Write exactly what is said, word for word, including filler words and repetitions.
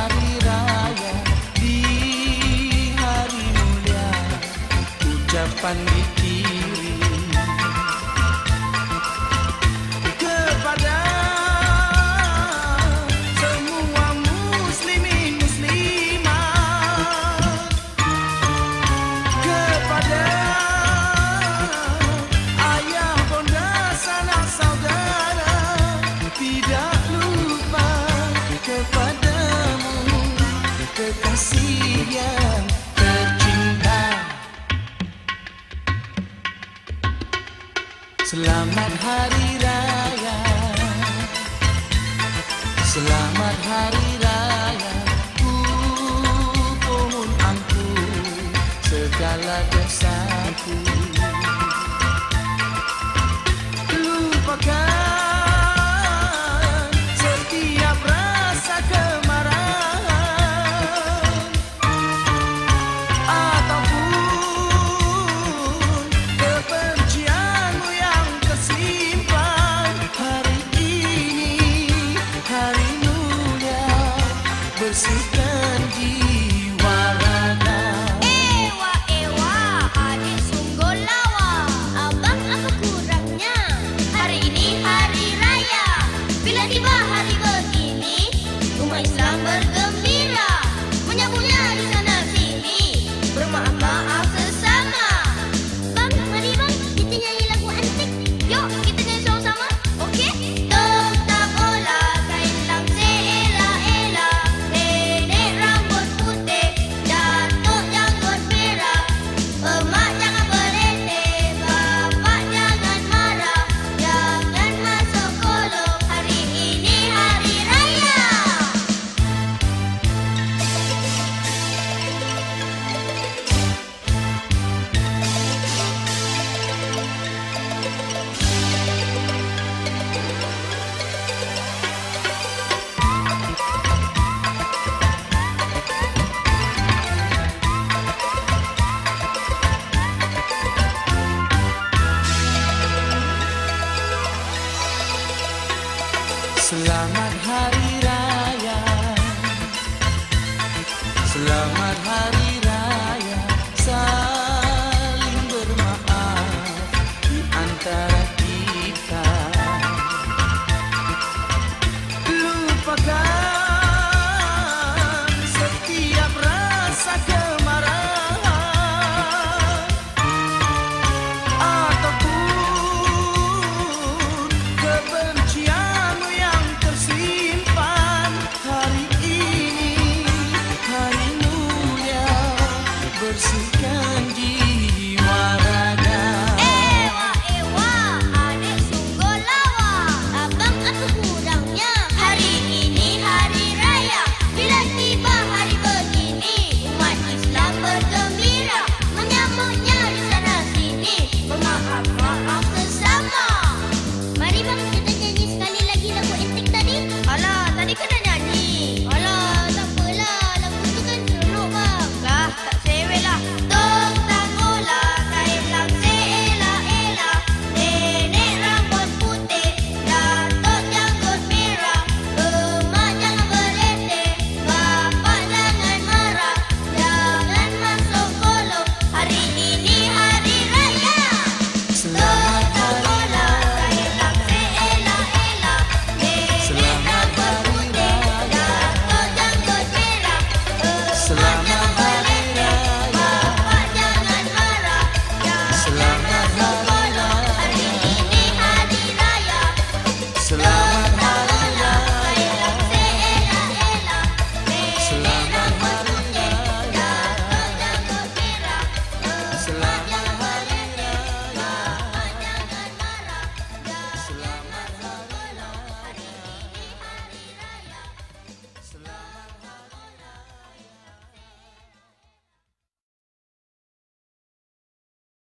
hari raya, di hari mulia, ucapan dikirim kepada semua muslimin muslimat, kepada ayah bonda sanak saudara, tidak lupa kepadamu kekasih yang tercinta. Selamat Hari Raya, selamat Hari Raya, ku mohon ampun segala dosaku. Lupakan setiap rasa kemarahan ataupun kebencianmu yang tersimpan. Hari ini hari mulia, bersihkan jiwa raga. Ewa, ewa, adik sungguh lawa. Abang apa kurangnya? Hari ini hari raya. Bila tiba hari begini, umat Islam bergembira, menyambutnya di sana sini, bermaaf-maaf sesama. Bang, mari bang, kita nyanyi lagu antik. Yuk, kita nyanyi sama-sama, okey? Tetap olah kain lamse elak-elak, nenek rambut putih, datuk janggut merah, emak jangan berleteh, bapak jangan marah, jangan masuk kolong, hari ini hari raya. Selamat Hari Raya, selamat Hari